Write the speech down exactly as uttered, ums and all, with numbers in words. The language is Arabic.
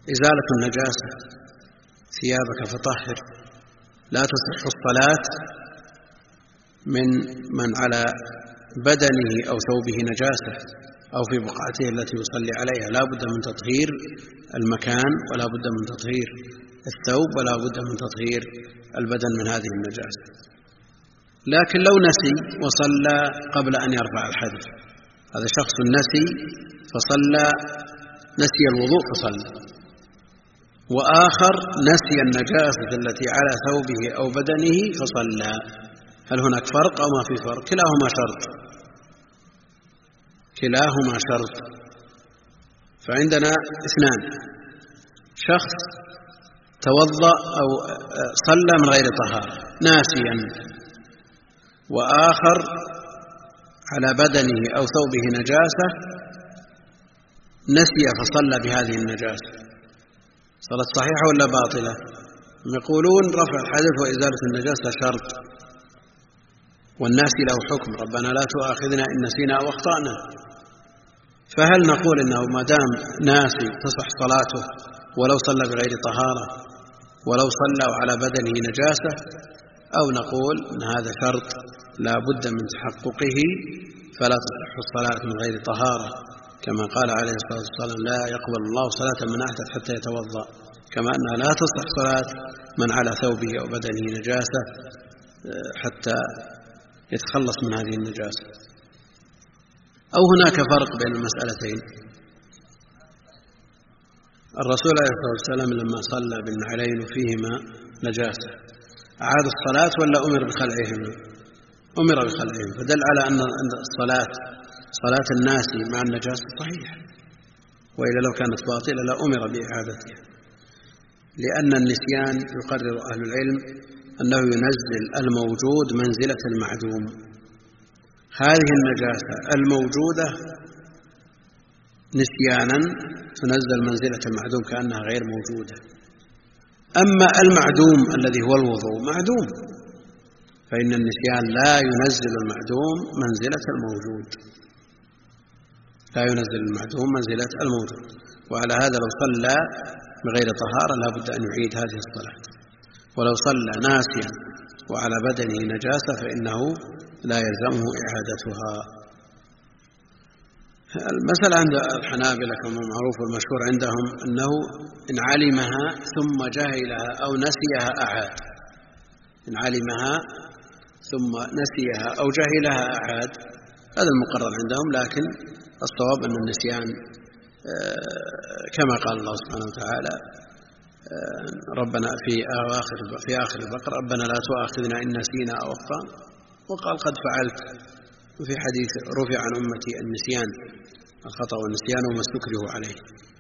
إزالة النجاسة، ثيابك فطهر، لا تصح الصلاة من من على بدنه أو ثوبه نجاسة أو في بقعته التي يصلي عليها، لا بد من تطهير المكان ولا بد من تطهير الثوب ولا بد من تطهير البدن من هذه النجاسة. لكن لو نسي وصلى قبل أن يرفع الحدث، هذا شخص نسي فصلى، نسي الوضوء فصلى، وآخر نسي النجاسة التي على ثوبه أو بدنه فصلى، هل هناك فرق أو ما في فرق؟ كلاهما شرط، كلاهما شرط. فعندنا اثنان، شخص توضأ أو صلى من غير طهارة ناسيا، وآخر على بدنه أو ثوبه نجاسة نسي فصلى بهذه النجاسة، صلاة صحيحة ولا باطلة؟ يقولون رفع الحدث وإزالة النجاسة شرط، والناس له حكم، ربنا لا تؤاخذنا إن نسينا أو أخطأنا. فهل نقول إنه ما دام ناسي تصح صلاته ولو صلى بغير طهارة ولو صلى وعلى بدنه نجاسة، أو نقول إن هذا شرط لا بد من تحققه فلا تصح الصلاة من غير طهارة، كما قال عليه الصلاة والسلام لا يقبل الله صلاة من أحدث حتى يتوضأ، كما أنها لا تصح صلاة من على ثوبه أو بدنه نجاسة حتى يتخلص من هذه النجاسة. أو هناك فرق بين المسألتين، الرسول عليه الصلاة والسلام لما صلى بالنعلين وفيهما نجاسة أعاد الصلاة ولا أمر بخلعهما؟ أمر بخلعهما، فدل على أن الصلاة صلاة الناس مع النجاسة صحيحة، وإلا لو كانت باطلة لأمر بإعادتها، لأن النسيان يقرر أهل العلم أنه ينزل الموجود منزلة المعدوم. هذه النجاسة الموجودة نسيانا تنزل منزلة المعدوم كأنها غير موجودة. أما المعدوم الذي هو الوضوء معدوم، فإن النسيان لا ينزل المعدوم منزلة الموجود، لا ينزل المعدوم منزلة الموجود. وعلى هذا لو صلى بغير طهارة لا بد أن يعيد هذه الصلاة، ولو صلى ناسيا وعلى بدنه نجاسة فإنه لا يلزمه إعادتها. المسألة عند الحنابلة كما معروف والمشهور عندهم أنه إن علمها ثم جهلها أو نسيها أعاد، إن علمها ثم نسيها أو جهلها أعاد، هذا المقرر عندهم. لكن الصواب أن النسيان كما قال الله سبحانه وتعالى ربنا في آخر في آخر البقرة ربنا لا تؤاخذنا إن نسينا أو أخطأنا، وقال قد فعلت. وفي حديث رفع عن أمتي النسيان الخطأ والنسيان وما استكرهوا عليه.